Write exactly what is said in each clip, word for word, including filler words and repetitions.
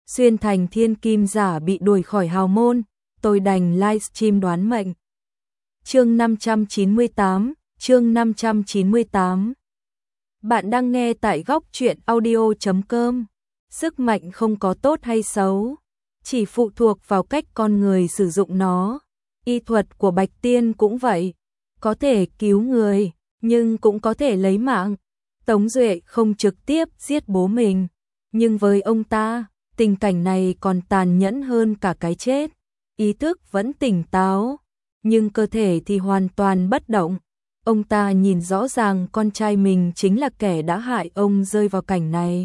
xuyên thành thiên kim giả bị đuổi khỏi hào môn, tôi đành livestream đoán mệnh. Chương năm trăm chín mươi tám, chương năm trăm chín mươi tám. Bạn đang nghe tại góc truyện audio chấm com. Sức mạnh không có tốt hay xấu, chỉ phụ thuộc vào cách con người sử dụng nó. Y thuật của Bạch Tiên cũng vậy, có thể cứu người, nhưng cũng có thể lấy mạng. Tống Duệ không trực tiếp giết bố mình, nhưng với ông ta, tình cảnh này còn tàn nhẫn hơn cả cái chết. Ý thức vẫn tỉnh táo, nhưng cơ thể thì hoàn toàn bất động. Ông ta nhìn rõ ràng con trai mình chính là kẻ đã hại ông rơi vào cảnh này.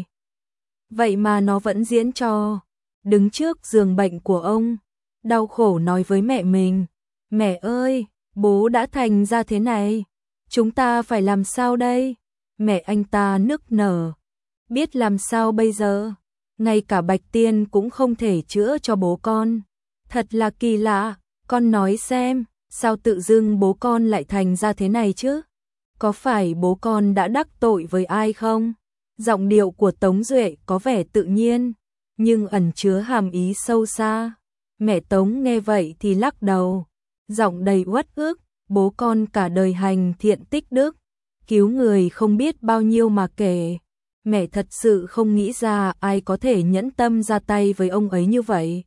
Vậy mà nó vẫn diễn trò, đứng trước giường bệnh của ông, đau khổ nói với mẹ mình, mẹ ơi, bố đã thành ra thế này, chúng ta phải làm sao đây? Mẹ anh ta nức nở, biết làm sao bây giờ, ngay cả Bạch Tiên cũng không thể chữa cho bố con. Thật là kỳ lạ, con nói xem, sao tự dưng bố con lại thành ra thế này chứ? Có phải bố con đã đắc tội với ai không? Giọng điệu của Tống Duệ có vẻ tự nhiên, nhưng ẩn chứa hàm ý sâu xa. Mẹ Tống nghe vậy thì lắc đầu, giọng đầy uất ức, bố con cả đời hành thiện tích đức, cứu người không biết bao nhiêu mà kể. Mẹ thật sự không nghĩ ra ai có thể nhẫn tâm ra tay với ông ấy như vậy.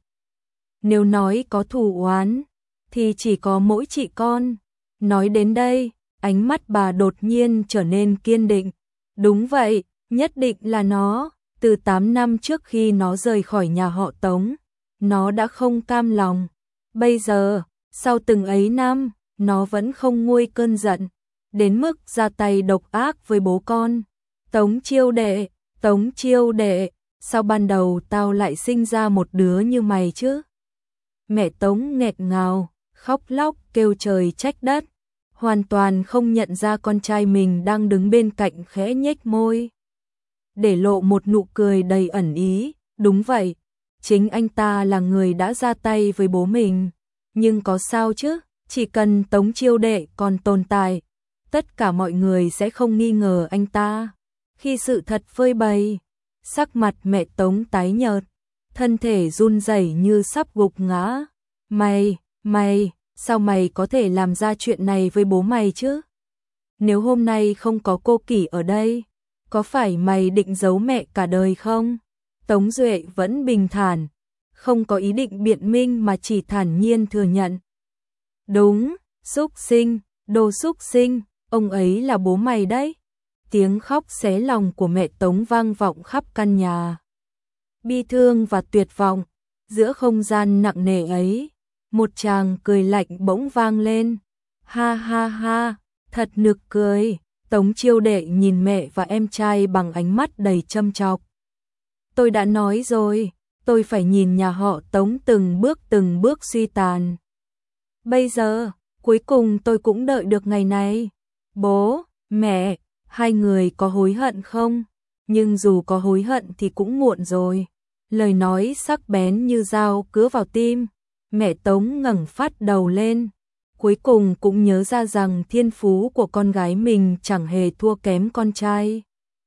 Nếu nói có thù oán, thì chỉ có mỗi chị con. Nói đến đây, ánh mắt bà đột nhiên trở nên kiên định. Đúng vậy, nhất định là nó. Từ tám năm trước khi nó rời khỏi nhà họ Tống, nó đã không cam lòng. Bây giờ, sau từng ấy năm, nó vẫn không nguôi cơn giận, đến mức ra tay độc ác với bố con. Tống Chiêu Đệ, Tống Chiêu Đệ, sao ban đầu tao lại sinh ra một đứa như mày chứ? Mẹ Tống nghẹt ngào, khóc lóc kêu trời trách đất, hoàn toàn không nhận ra con trai mình đang đứng bên cạnh khẽ nhếch môi, để lộ một nụ cười đầy ẩn ý. Đúng vậy, chính anh ta là người đã ra tay với bố mình. Nhưng có sao chứ, chỉ cần Tống Chiêu Đệ còn tồn tại, tất cả mọi người sẽ không nghi ngờ anh ta. Khi sự thật phơi bày, sắc mặt mẹ Tống tái nhợt, thân thể run rẩy như sắp gục ngã. Mày, mày, sao mày có thể làm ra chuyện này với bố mày chứ? Nếu hôm nay không có cô Kỷ ở đây, có phải mày định giấu mẹ cả đời không? Tống Duệ vẫn bình thản, không có ý định biện minh mà chỉ thản nhiên thừa nhận. Đúng, xúc sinh, đồ xúc sinh, ông ấy là bố mày đấy. Tiếng khóc xé lòng của mẹ Tống vang vọng khắp căn nhà. Bi thương và tuyệt vọng, giữa không gian nặng nề ấy, một tràng cười lạnh bỗng vang lên. Ha ha ha, thật nực cười. Tống Chiêu Đệ nhìn mẹ và em trai bằng ánh mắt đầy châm chọc. Tôi đã nói rồi, tôi phải nhìn nhà họ Tống từng bước từng bước suy tàn. Bây giờ, cuối cùng tôi cũng đợi được ngày này. Bố, mẹ, hai người có hối hận không? Nhưng dù có hối hận thì cũng muộn rồi. Lời nói sắc bén như dao cứa vào tim. Mẹ Tống ngẩng phát đầu lên, cuối cùng cũng nhớ ra rằng thiên phú của con gái mình chẳng hề thua kém con trai.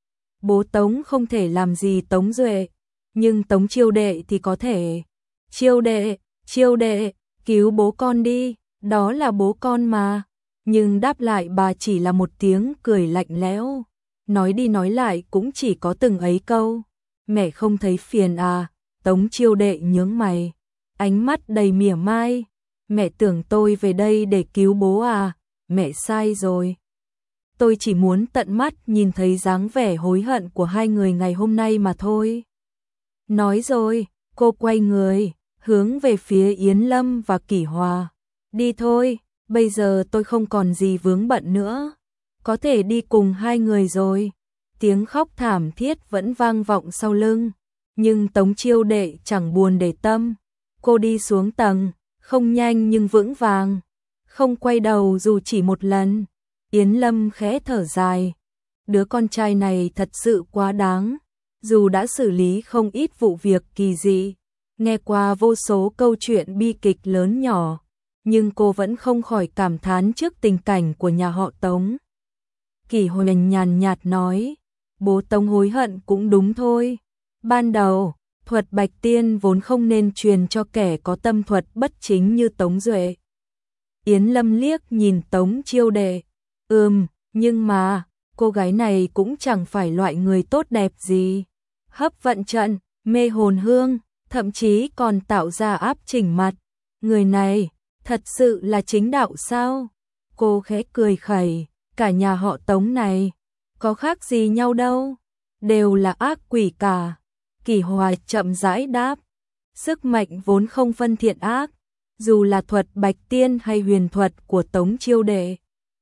Bố Tống không thể làm gì Tống Duệ, nhưng Tống Chiêu Đệ thì có thể. Chiêu Đệ, Chiêu Đệ, cứu bố con đi, đó là bố con mà. Nhưng đáp lại bà chỉ là một tiếng cười lạnh lẽo. Nói đi nói lại cũng chỉ có từng ấy câu. Mẹ không thấy phiền à? Tống Chiêu Đệ nhướng mày, ánh mắt đầy mỉa mai. Mẹ tưởng tôi về đây để cứu bố à? Mẹ sai rồi. Tôi chỉ muốn tận mắt nhìn thấy dáng vẻ hối hận của hai người ngày hôm nay mà thôi. Nói rồi, cô quay người, hướng về phía Yến Lâm và Kỷ Hòa. Đi thôi, bây giờ tôi không còn gì vướng bận nữa. Có thể đi cùng hai người rồi. Tiếng khóc thảm thiết vẫn vang vọng sau lưng. Nhưng Tống Chiêu Đệ chẳng buồn để tâm. Cô đi xuống tầng, không nhanh nhưng vững vàng, không quay đầu dù chỉ một lần. Yến Lâm khẽ thở dài. Đứa con trai này thật sự quá đáng. Dù đã xử lý không ít vụ việc kỳ dị, nghe qua vô số câu chuyện bi kịch lớn nhỏ, nhưng cô vẫn không khỏi cảm thán trước tình cảnh của nhà họ Tống. Kỷ Hoành nhàn nhạt nói, bố Tống hối hận cũng đúng thôi. Ban đầu, thuật Bạch Tiên vốn không nên truyền cho kẻ có tâm thuật bất chính như Tống Duệ. Yến Lâm liếc nhìn Tống Chiêu Đệ. Ừm, nhưng mà, cô gái này cũng chẳng phải loại người tốt đẹp gì. Hấp vận trận, mê hồn hương, thậm chí còn tạo ra áp chỉnh mặt. Người này, thật sự là chính đạo sao? Cô khẽ cười khẩy, cả nhà họ Tống này, có khác gì nhau đâu, đều là ác quỷ cả. Kỷ Hòa chậm rãi đáp, sức mạnh vốn không phân thiện ác, dù là thuật Bạch Tiên hay huyền thuật của Tống Chiêu Đệ.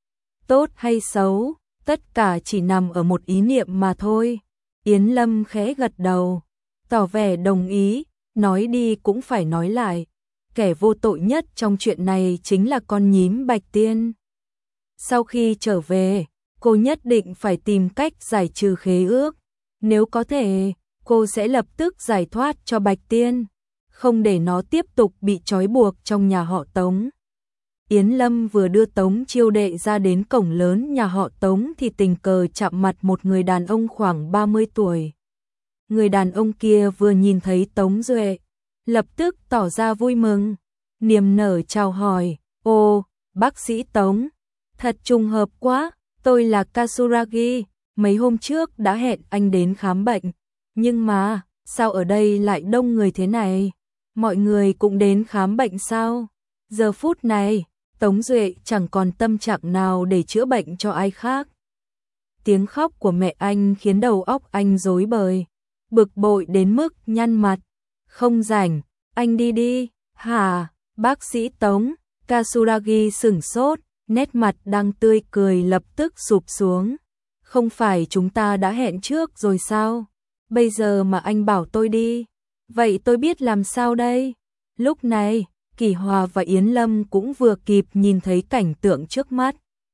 Tốt hay xấu, tất cả chỉ nằm ở một ý niệm mà thôi. Yến Lâm khẽ gật đầu, tỏ vẻ đồng ý, nói đi cũng phải nói lại. Kẻ vô tội nhất trong chuyện này chính là con nhím Bạch Tiên. Sau khi trở về, cô nhất định phải tìm cách giải trừ khế ước. Nếu có thể, cô sẽ lập tức giải thoát cho Bạch Tiên, không để nó tiếp tục bị trói buộc trong nhà họ Tống. Yến Lâm vừa đưa Tống Chiêu Đệ ra đến cổng lớn nhà họ Tống thì tình cờ chạm mặt một người đàn ông khoảng ba mươi tuổi. Người đàn ông kia vừa nhìn thấy Tống Duệ, lập tức tỏ ra vui mừng, niềm nở chào hỏi, "Ô, bác sĩ Tống, thật trùng hợp quá, tôi là Kasuragi, mấy hôm trước đã hẹn anh đến khám bệnh, nhưng mà, sao ở đây lại đông người thế này? Mọi người cũng đến khám bệnh sao?" Giờ phút này, Tống Duệ chẳng còn tâm trạng nào để chữa bệnh cho ai khác. Tiếng khóc của mẹ anh khiến đầu óc anh rối bời, bực bội đến mức nhăn mặt. "Không rảnh, anh đi đi." "Hả, bác sĩ Tống?" Kasuragi sửng sốt, nét mặt đang tươi cười lập tức sụp xuống. "Không phải chúng ta đã hẹn trước rồi sao? Bây giờ mà anh bảo tôi đi, vậy tôi biết làm sao đây?" Lúc này, Kỷ Hòa và Yến Lâm cũng vừa kịp nhìn thấy cảnh tượng trước mắt.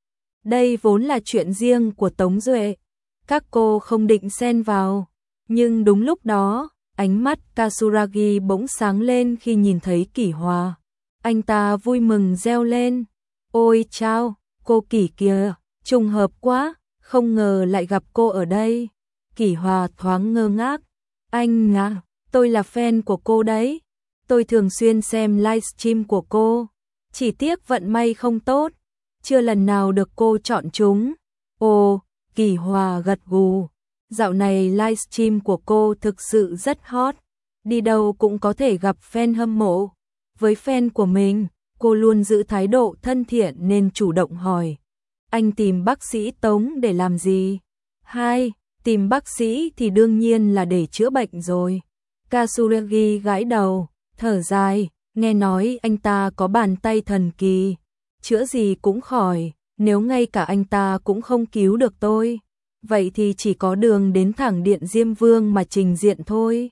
Đây vốn là chuyện riêng của Tống Duệ, các cô không định xen vào, nhưng đúng lúc đó, ánh mắt Kasuragi bỗng sáng lên khi nhìn thấy Kỷ Hòa. Anh ta vui mừng reo lên, "Ôi chao, cô Kỷ kìa, trùng hợp quá, không ngờ lại gặp cô ở đây." Kỷ Hòa thoáng ngơ ngác, "Anh à, tôi là fan của cô đấy. Tôi thường xuyên xem livestream của cô, chỉ tiếc vận may không tốt, chưa lần nào được cô chọn chúng." "Ồ," Kỷ Hòa gật gù, "dạo này livestream của cô thực sự rất hot, đi đâu cũng có thể gặp fan hâm mộ." Với fan của mình, cô luôn giữ thái độ thân thiện nên chủ động hỏi, "Anh tìm bác sĩ Tống để làm gì?" "Hai, tìm bác sĩ thì đương nhiên là để chữa bệnh rồi." Kasuragi gãi đầu, thở dài, "Nghe nói anh ta có bàn tay thần kỳ, chữa gì cũng khỏi, nếu ngay cả anh ta cũng không cứu được tôi, vậy thì chỉ có đường đến thẳng điện Diêm Vương mà trình diện thôi."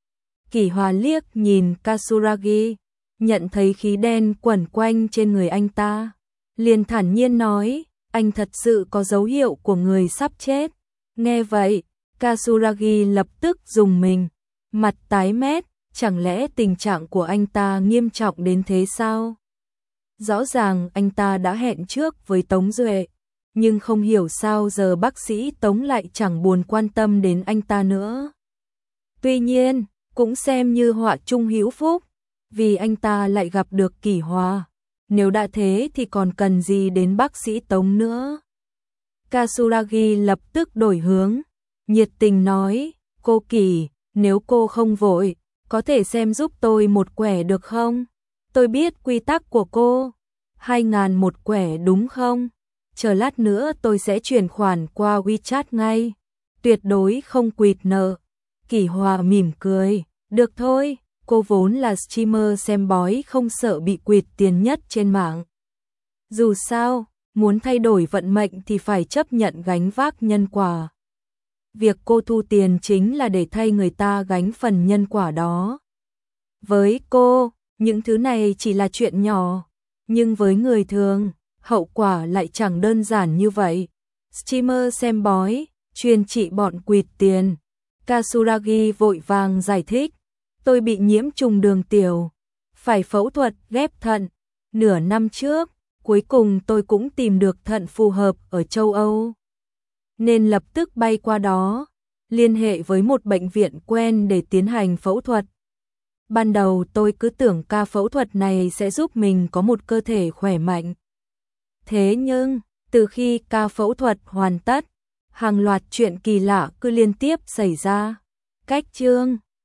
Kỷ Hòa liếc nhìn Kasuragi, nhận thấy khí đen quẩn quanh trên người anh ta, liền thản nhiên nói, "Anh thật sự có dấu hiệu của người sắp chết." Nghe vậy, Kasuragi lập tức rùng mình, mặt tái mét, chẳng lẽ tình trạng của anh ta nghiêm trọng đến thế sao? Rõ ràng anh ta đã hẹn trước với Tống Duệ, nhưng không hiểu sao giờ bác sĩ Tống lại chẳng buồn quan tâm đến anh ta nữa. Tuy nhiên, cũng xem như họa chung hữu phúc, vì anh ta lại gặp được Kỷ Hòa. Nếu đã thế thì còn cần gì đến bác sĩ Tống nữa? Kasuragi lập tức đổi hướng, nhiệt tình nói, "Cô Kỷ, nếu cô không vội, có thể xem giúp tôi một quẻ được không? Tôi biết quy tắc của cô, hai ngàn một quẻ đúng không? Chờ lát nữa tôi sẽ chuyển khoản qua WeChat ngay, tuyệt đối không quỵt nợ." Kỷ Hòa mỉm cười, "Được thôi, cô vốn là streamer xem bói không sợ bị quỵt tiền nhất trên mạng. Dù sao, muốn thay đổi vận mệnh thì phải chấp nhận gánh vác nhân quả. Việc cô thu tiền chính là để thay người ta gánh phần nhân quả đó. Với cô, những thứ này chỉ là chuyện nhỏ, nhưng với người thường, hậu quả lại chẳng đơn giản như vậy. Streamer xem bói, chuyên trị bọn quỵt tiền." Kasuragi vội vàng giải thích, "Tôi bị nhiễm trùng đường tiểu, phải phẫu thuật ghép thận. Nửa năm trước, cuối cùng tôi cũng tìm được thận phù hợp ở châu Âu, nên lập tức bay qua đó. liên hệ với một bệnh viện quen để tiến hành phẫu thuật. Ban đầu tôi cứ tưởng ca phẫu thuật này sẽ giúp mình có một cơ thể khỏe mạnh. Thế nhưng, từ khi ca phẫu thuật hoàn tất, hàng loạt chuyện kỳ lạ cứ liên tiếp xảy ra. Cách chương